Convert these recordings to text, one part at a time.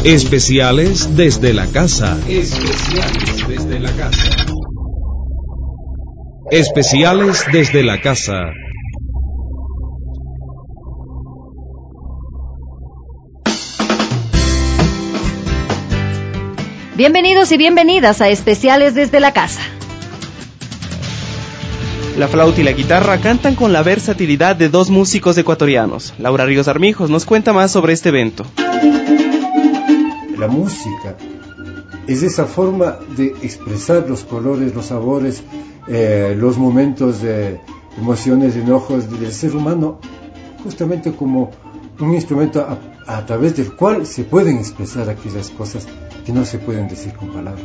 Especiales desde la casa. Especiales desde la casa. Especiales desde la casa. Bienvenidos y bienvenidas a Especiales desde la casa. La flauta y la guitarra cantan con la versatilidad de dos músicos ecuatorianos. Laura Ríos Armijos nos cuenta más sobre este evento. La música es esa forma de expresar los colores, los sabores, los momentos de emociones, enojos del ser humano, justamente como un instrumento a través del cual se pueden expresar aquellas cosas que no se pueden decir con palabras.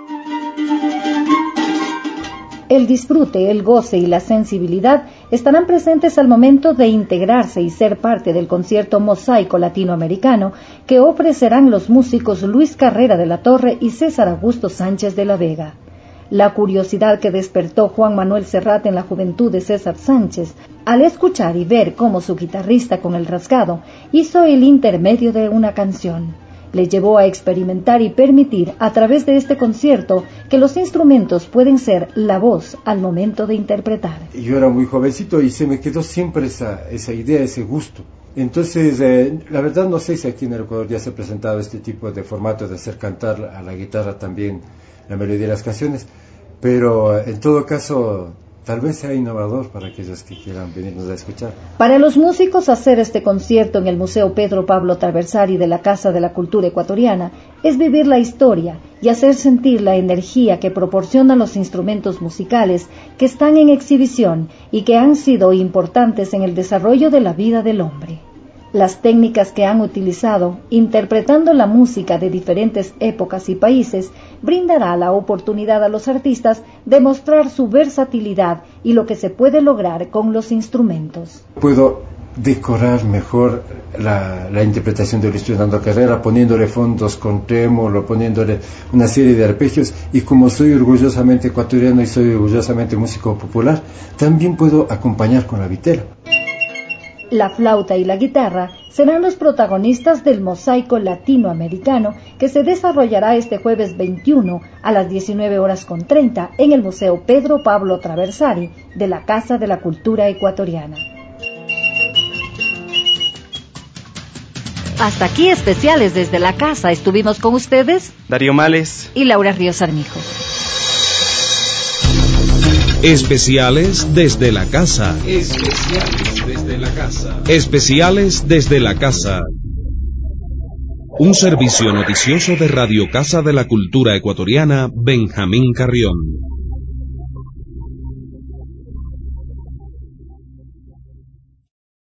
El disfrute, el goce y la sensibilidad estarán presentes al momento de integrarse y ser parte del concierto Mosaico Latinoamericano que ofrecerán los músicos Luis Carrera de la Torre y César Augusto Sánchez de la Vega. La curiosidad que despertó Juan Manuel Serrat en la juventud de César Sánchez, al escuchar y ver cómo su guitarrista con el rasgado hizo el intermedio de una canción, le llevó a experimentar y permitir a través de este concierto que los instrumentos pueden ser la voz al momento de interpretar. Yo era muy jovencito y se me quedó siempre esa idea, ese gusto. Entonces, la verdad no sé si aquí en el Ecuador ya se ha presentado este tipo de formato de hacer cantar a la guitarra también la melodía de las canciones, pero en todo caso tal vez sea innovador para aquellos que quieran venirnos a escuchar. Para los músicos, hacer este concierto en el Museo Pedro Pablo Traversari de la Casa de la Cultura Ecuatoriana es vivir la historia y hacer sentir la energía que proporcionan los instrumentos musicales que están en exhibición y que han sido importantes en el desarrollo de la vida del hombre. Las técnicas que han utilizado, interpretando la música de diferentes épocas y países, brindará la oportunidad a los artistas de mostrar su versatilidad y lo que se puede lograr con los instrumentos. Puedo decorar mejor la interpretación de Luis Fernando Carrera, poniéndole fondos con trémolo, poniéndole una serie de arpegios, y como soy orgullosamente ecuatoriano y soy orgullosamente músico popular, también puedo acompañar con la vitela. La flauta y la guitarra serán los protagonistas del Mosaico Latinoamericano que se desarrollará este jueves 21 a las 19:30 en el Museo Pedro Pablo Traversari de la Casa de la Cultura Ecuatoriana. Hasta aquí Especiales desde la casa. Estuvimos con ustedes Darío Males y Laura Ríos Armijos. Especiales desde la casa. Especiales desde la casa. Especiales desde la casa. Un servicio noticioso de Radio Casa de la Cultura Ecuatoriana, Benjamín Carrión.